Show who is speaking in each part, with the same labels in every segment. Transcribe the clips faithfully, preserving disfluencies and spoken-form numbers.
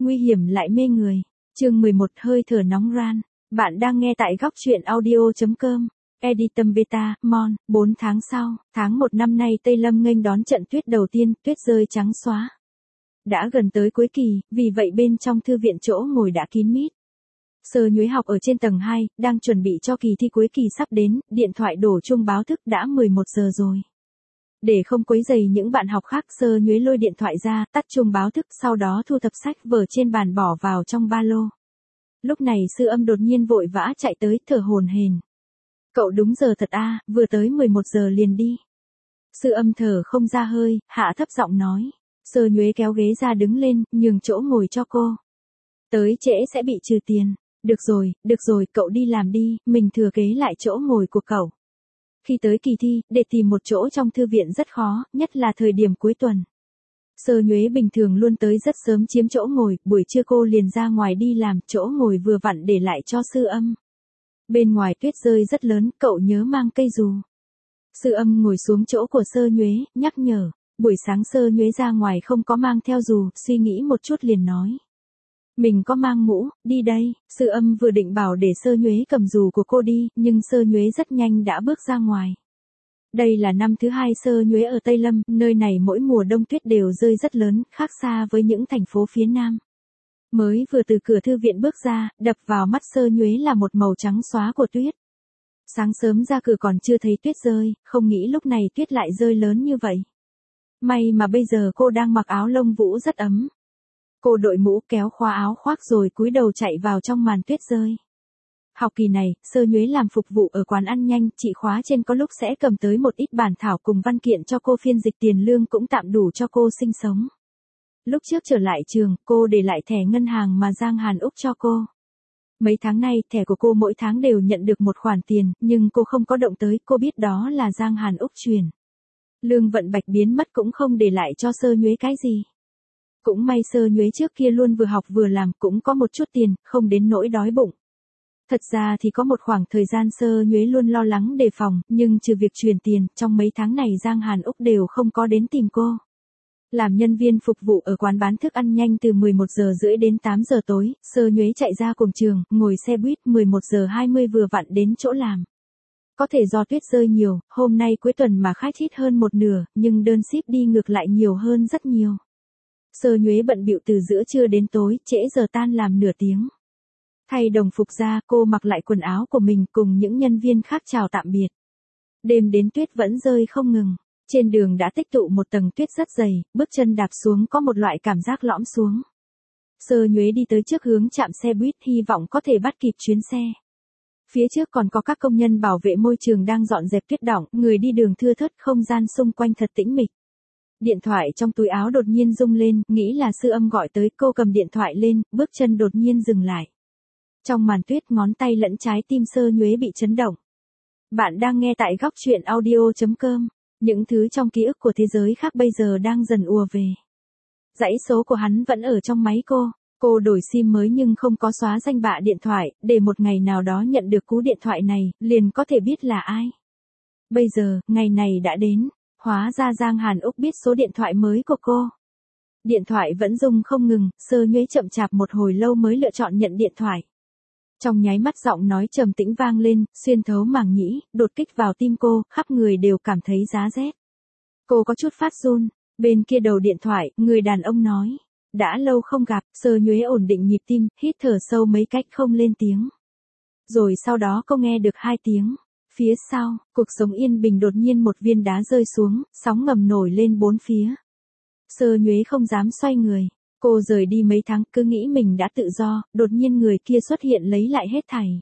Speaker 1: nguy hiểm lại mê người. Chương mười một hơi thở nóng ran. Bạn đang nghe tại góc truyện audio.com. Editum Beta, Mon, bốn tháng sau, tháng một năm nay Tây Lâm nghênh đón trận tuyết đầu tiên, tuyết rơi trắng xóa. Đã gần tới cuối kỳ, vì vậy bên trong thư viện chỗ ngồi đã kín mít. Sơ Nhuế học ở trên tầng hai, đang chuẩn bị cho kỳ thi cuối kỳ sắp đến, điện thoại đổ chuông báo thức đã mười một giờ rồi. Để không quấy rầy những bạn học khác, Sơ Nhuế lôi điện thoại ra, tắt chuông báo thức, sau đó thu thập sách vở trên bàn bỏ vào trong ba lô. Lúc này Sư Âm đột nhiên vội vã chạy tới, thở hổn hển. Cậu đúng giờ thật a, vừa tới mười một giờ liền đi. Sư Âm thở không ra hơi, hạ thấp giọng nói. Sơ Nhuế kéo ghế ra đứng lên, nhường chỗ ngồi cho cô. Tới trễ sẽ bị trừ tiền. Được rồi, được rồi, cậu đi làm đi, mình thừa kế lại chỗ ngồi của cậu. Khi tới kỳ thi, để tìm một chỗ trong thư viện rất khó, nhất là thời điểm cuối tuần. Sơ Nhuế bình thường luôn tới rất sớm chiếm chỗ ngồi, buổi trưa cô liền ra ngoài đi làm, chỗ ngồi vừa vặn để lại cho Sư Âm. Bên ngoài tuyết rơi rất lớn, cậu nhớ mang cây dù. Sư Âm ngồi xuống chỗ của Sơ Nhuế, nhắc nhở. Buổi sáng Sơ Nhuế ra ngoài không có mang theo dù, suy nghĩ một chút liền nói. Mình có mang mũ, đi đây. Sư Âm vừa định bảo để Sơ Nhuế cầm dù của cô đi, nhưng Sơ Nhuế rất nhanh đã bước ra ngoài. Đây là năm thứ hai Sơ Nhuế ở Tây Lâm, nơi này mỗi mùa đông tuyết đều rơi rất lớn, khác xa với những thành phố phía Nam. Mới vừa từ cửa thư viện bước ra, đập vào mắt Sơ Nhuế là một màu trắng xóa của tuyết. Sáng sớm ra cửa còn chưa thấy tuyết rơi, không nghĩ lúc này tuyết lại rơi lớn như vậy. May mà bây giờ cô đang mặc áo lông vũ rất ấm. Cô đội mũ kéo khóa áo khoác rồi cúi đầu chạy vào trong màn tuyết rơi. Học kỳ này, Sơ Nhuế làm phục vụ ở quán ăn nhanh, chị khóa trên có lúc sẽ cầm tới một ít bản thảo cùng văn kiện cho cô phiên dịch, tiền lương cũng tạm đủ cho cô sinh sống. Lúc trước trở lại trường, cô để lại thẻ ngân hàng mà Giang Hàn Úc cho cô. Mấy tháng nay, thẻ của cô mỗi tháng đều nhận được một khoản tiền, nhưng cô không có động tới, cô biết đó là Giang Hàn Úc truyền. Lương Vận Bạch biến mất cũng không để lại cho Sơ Nhuế cái gì. Cũng may Sơ Nhuế trước kia luôn vừa học vừa làm, cũng có một chút tiền, không đến nỗi đói bụng. Thật ra thì có một khoảng thời gian Sơ Nhuế luôn lo lắng đề phòng, nhưng trừ việc truyền tiền, trong mấy tháng này Giang Hàn Úc đều không có đến tìm cô. Làm nhân viên phục vụ ở quán bán thức ăn nhanh từ mười một giờ rưỡi đến tám giờ tối, Sơ Nhuế chạy ra cổng trường, ngồi xe buýt mười một giờ hai mươi vừa vặn đến chỗ làm. Có thể do tuyết rơi nhiều, hôm nay cuối tuần mà khách ít hơn một nửa, nhưng đơn ship đi ngược lại nhiều hơn rất nhiều. Sơ Nhuế bận bịu từ giữa trưa đến tối, trễ giờ tan làm nửa tiếng. Thay đồng phục ra, cô mặc lại quần áo của mình cùng những nhân viên khác chào tạm biệt. Đêm đến tuyết vẫn rơi không ngừng. Trên đường đã tích tụ một tầng tuyết rất dày, bước chân đạp xuống có một loại cảm giác lõm xuống. Sơ Nhuế đi tới trước hướng trạm xe buýt, hy vọng có thể bắt kịp chuyến xe. Phía trước còn có các công nhân bảo vệ môi trường đang dọn dẹp tuyết đọng, người đi đường thưa thớt, không gian xung quanh thật tĩnh mịch. Điện thoại trong túi áo đột nhiên rung lên, nghĩ là Sư Âm gọi tới, cô cầm điện thoại lên, bước chân đột nhiên dừng lại. Trong màn tuyết, ngón tay lẫn trái tim Sơ Nhuế bị chấn động. Bạn đang nghe tại góc truyện audio.com. Những thứ trong ký ức của thế giới khác bây giờ đang dần ùa về. Dãy số của hắn vẫn ở trong máy cô. Cô đổi sim mới nhưng không có xóa danh bạ điện thoại, để một ngày nào đó nhận được cú điện thoại này, liền có thể biết là ai. Bây giờ, ngày này đã đến. Hóa ra Giang Hàn Úc biết số điện thoại mới của cô. Điện thoại vẫn rung không ngừng, Sơ Nhuế chậm chạp một hồi lâu mới lựa chọn nhận điện thoại. Trong nháy mắt giọng nói trầm tĩnh vang lên, xuyên thấu màng nhĩ, đột kích vào tim cô, khắp người đều cảm thấy giá rét. Cô có chút phát run, bên kia đầu điện thoại, người đàn ông nói. Đã lâu không gặp, Sơ Nhuế ổn định nhịp tim, hít thở sâu mấy cách không lên tiếng. Rồi sau đó cô nghe được hai tiếng. Phía sau, cuộc sống yên bình đột nhiên một viên đá rơi xuống, sóng ngầm nổi lên bốn phía. Sơ Nhuế không dám xoay người. Cô rời đi mấy tháng, cứ nghĩ mình đã tự do, đột nhiên người kia xuất hiện lấy lại hết thảy.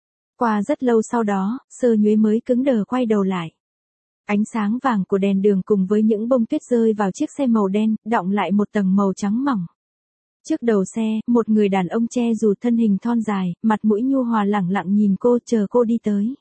Speaker 1: Qua rất lâu sau đó, Sơ Nhuế mới cứng đờ quay đầu lại. Ánh sáng vàng của đèn đường cùng với những bông tuyết rơi vào chiếc xe màu đen, đọng lại một tầng màu trắng mỏng. Trước đầu xe, một người đàn ông che dù, thân hình thon dài, mặt mũi nhu hòa lẳng lặng nhìn cô, chờ cô đi tới.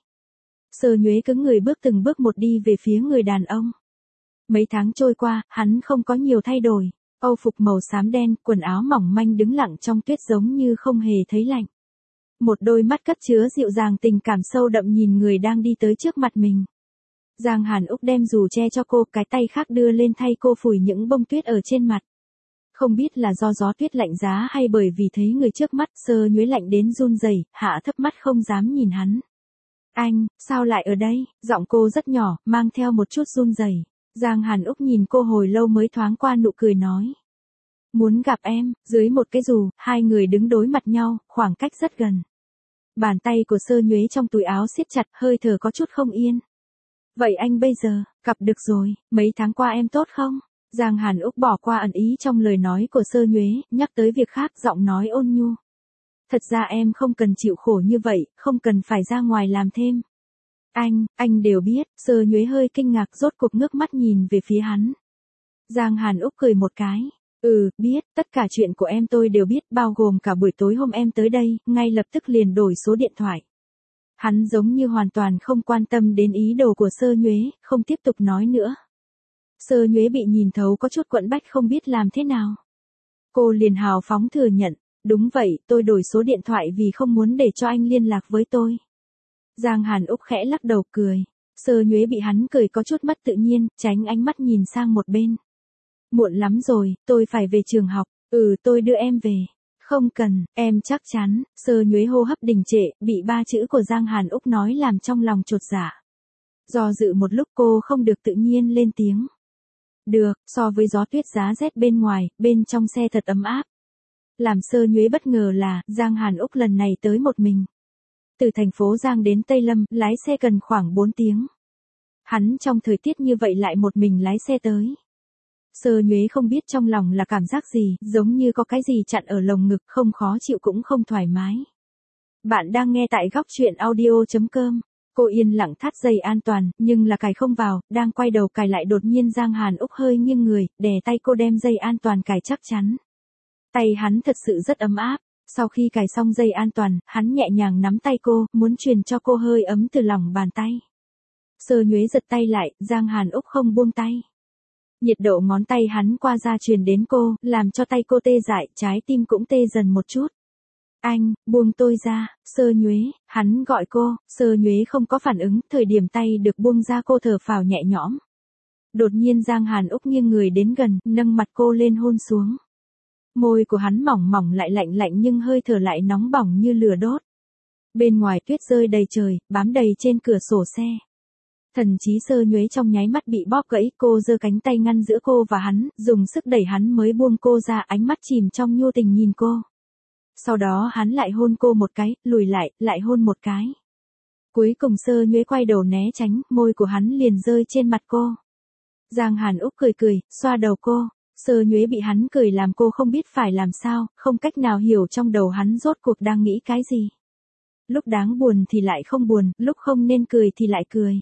Speaker 1: Sơ Nhuế cứng người bước từng bước một đi về phía người đàn ông. Mấy tháng trôi qua, hắn không có nhiều thay đổi. Âu phục màu xám đen, quần áo mỏng manh đứng lặng trong tuyết giống như không hề thấy lạnh. Một đôi mắt cất chứa dịu dàng tình cảm sâu đậm nhìn người đang đi tới trước mặt mình. Giang Hàn Úc đem dù che cho cô, cái tay khác đưa lên thay cô phủi những bông tuyết ở trên mặt. Không biết là do gió tuyết lạnh giá hay bởi vì thấy người trước mắt, Sơ Nhuế lạnh đến run rẩy, hạ thấp mắt không dám nhìn hắn. Anh, sao lại ở đây? Giọng cô rất nhỏ, mang theo một chút run rẩy. Giang Hàn Úc nhìn cô hồi lâu mới thoáng qua nụ cười nói. Muốn gặp em, dưới một cái dù, hai người đứng đối mặt nhau, khoảng cách rất gần. Bàn tay của Sơ Nhuế trong túi áo siết chặt, hơi thở có chút không yên. Vậy anh bây giờ, gặp được rồi, mấy tháng qua em tốt không? Giang Hàn Úc bỏ qua ẩn ý trong lời nói của Sơ Nhuế, nhắc tới việc khác, giọng nói ôn nhu. Thật ra em không cần chịu khổ như vậy, không cần phải ra ngoài làm thêm. Anh, anh đều biết, Sơ Nhuế hơi kinh ngạc rốt cuộc ngước mắt nhìn về phía hắn. Giang Hàn Úc cười một cái. Ừ, biết, tất cả chuyện của em tôi đều biết, bao gồm cả buổi tối hôm em tới đây, ngay lập tức liền đổi số điện thoại. Hắn giống như hoàn toàn không quan tâm đến ý đồ của Sơ Nhuế, không tiếp tục nói nữa. Sơ Nhuế bị nhìn thấu có chút quẫn bách không biết làm thế nào. Cô liền hào phóng thừa nhận, đúng vậy, tôi đổi số điện thoại vì không muốn để cho anh liên lạc với tôi. Giang Hàn Úc khẽ lắc đầu cười. Sơ Nhuế bị hắn cười có chút mất tự nhiên, tránh ánh mắt nhìn sang một bên. Muộn lắm rồi, tôi phải về trường học, ừ tôi đưa em về. Không cần, em chắc chắn, Sơ Nhuế hô hấp đình trệ, bị ba chữ của Giang Hàn Úc nói làm trong lòng chột dạ. Do dự một lúc cô không được tự nhiên lên tiếng. Được, so với gió tuyết giá rét bên ngoài, bên trong xe thật ấm áp. Làm Sơ Nhuế bất ngờ là, Giang Hàn Úc lần này tới một mình. Từ thành phố Giang đến Tây Lâm, lái xe cần khoảng bốn tiếng. Hắn trong thời tiết như vậy lại một mình lái xe tới. Sơ Nhuế không biết trong lòng là cảm giác gì, giống như có cái gì chặn ở lồng ngực, không khó chịu cũng không thoải mái. Bạn đang nghe tại góc truyện audio chấm com. Cô yên lặng thắt dây an toàn, nhưng là cài không vào, đang quay đầu cài lại đột nhiên Giang Hàn Úc hơi nghiêng người, đè tay cô đem dây an toàn cài chắc chắn. Tay hắn thật sự rất ấm áp. Sau khi cài xong dây an toàn, hắn nhẹ nhàng nắm tay cô, muốn truyền cho cô hơi ấm từ lòng bàn tay. Sơ Nhuế giật tay lại, Giang Hàn Úc không buông tay. Nhiệt độ ngón tay hắn qua da truyền đến cô, làm cho tay cô tê dại, trái tim cũng tê dần một chút. Anh, buông tôi ra, Sơ Nhuế, hắn gọi cô, Sơ Nhuế không có phản ứng, thời điểm tay được buông ra cô thở phào nhẹ nhõm. Đột nhiên Giang Hàn Úc nghiêng người đến gần, nâng mặt cô lên hôn xuống. Môi của hắn mỏng mỏng lại lạnh lạnh nhưng hơi thở lại nóng bỏng như lửa đốt. Bên ngoài tuyết rơi đầy trời, bám đầy trên cửa sổ xe. Thần trí Sơ Nhuế trong nháy mắt bị bóp gãy, cô giơ cánh tay ngăn giữa cô và hắn, dùng sức đẩy hắn mới buông cô ra, ánh mắt chìm trong nhu tình nhìn cô. Sau đó hắn lại hôn cô một cái, lùi lại, lại hôn một cái. Cuối cùng Sơ Nhuế quay đầu né tránh, môi của hắn liền rơi trên mặt cô. Giang Hàn Úc cười cười, xoa đầu cô. Sơ Nhuế bị hắn cười làm cô không biết phải làm sao, không cách nào hiểu trong đầu hắn rốt cuộc đang nghĩ cái gì. Lúc đáng buồn thì lại không buồn, lúc không nên cười thì lại cười.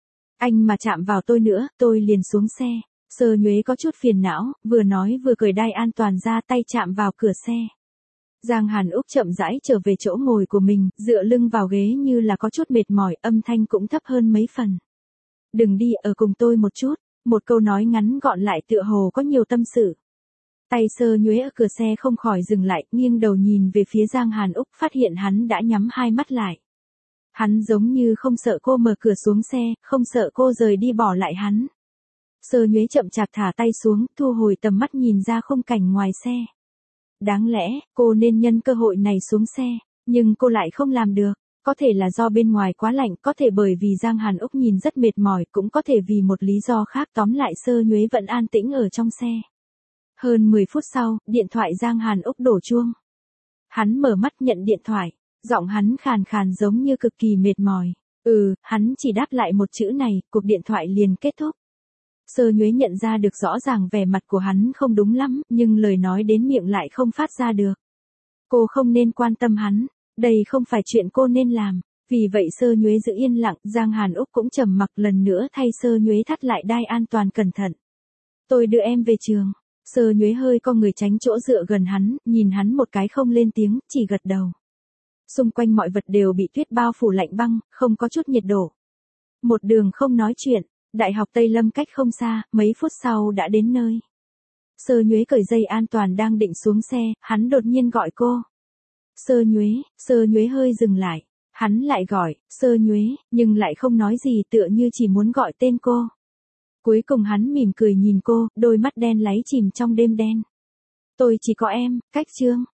Speaker 1: Anh mà chạm vào tôi nữa, tôi liền xuống xe. Sơ Nhuế có chút phiền não, vừa nói vừa cởi đai an toàn ra, tay chạm vào cửa xe. Giang Hàn Úc chậm rãi trở về chỗ ngồi của mình, dựa lưng vào ghế như là có chút mệt mỏi, âm thanh cũng thấp hơn mấy phần. Đừng đi, ở cùng tôi một chút. Một câu nói ngắn gọn lại tựa hồ có nhiều tâm sự. Tay Sơ Nhuế ở cửa xe không khỏi dừng lại, nghiêng đầu nhìn về phía Giang Hàn Úc, phát hiện hắn đã nhắm hai mắt lại. Hắn giống như không sợ cô mở cửa xuống xe, không sợ cô rời đi bỏ lại hắn. Sơ Nhuế chậm chạp thả tay xuống, thu hồi tầm mắt nhìn ra khung cảnh ngoài xe. Đáng lẽ, cô nên nhân cơ hội này xuống xe, nhưng cô lại không làm được. Có thể là do bên ngoài quá lạnh, có thể bởi vì Giang Hàn Úc nhìn rất mệt mỏi, cũng có thể vì một lý do khác, tóm lại Sơ Nhuế vẫn an tĩnh ở trong xe. Hơn mười phút sau, điện thoại Giang Hàn Úc đổ chuông. Hắn mở mắt nhận điện thoại, giọng hắn khàn khàn giống như cực kỳ mệt mỏi. Ừ, hắn chỉ đáp lại một chữ này, cuộc điện thoại liền kết thúc. Sơ Nhuế nhận ra được rõ ràng vẻ mặt của hắn không đúng lắm, nhưng lời nói đến miệng lại không phát ra được. Cô không nên quan tâm hắn. Đây không phải chuyện cô nên làm, vì vậy Sơ Nhuế giữ yên lặng, Giang Hàn Úc cũng trầm mặc lần nữa thay Sơ Nhuế thắt lại đai an toàn cẩn thận. Tôi đưa em về trường. Sơ Nhuế hơi co người tránh chỗ dựa gần hắn, nhìn hắn một cái không lên tiếng, chỉ gật đầu. Xung quanh mọi vật đều bị tuyết bao phủ lạnh băng, không có chút nhiệt độ. Một đường không nói chuyện, Đại học Tây Lâm cách không xa, mấy phút sau đã đến nơi. Sơ Nhuế cởi dây an toàn đang định xuống xe, hắn đột nhiên gọi cô. Sơ Nhuế, Sơ Nhuế hơi dừng lại. Hắn lại gọi, Sơ Nhuế, nhưng lại không nói gì, tựa như chỉ muốn gọi tên cô. Cuối cùng hắn mỉm cười nhìn cô, đôi mắt đen láy chìm trong đêm đen. Tôi chỉ có em, cách chương.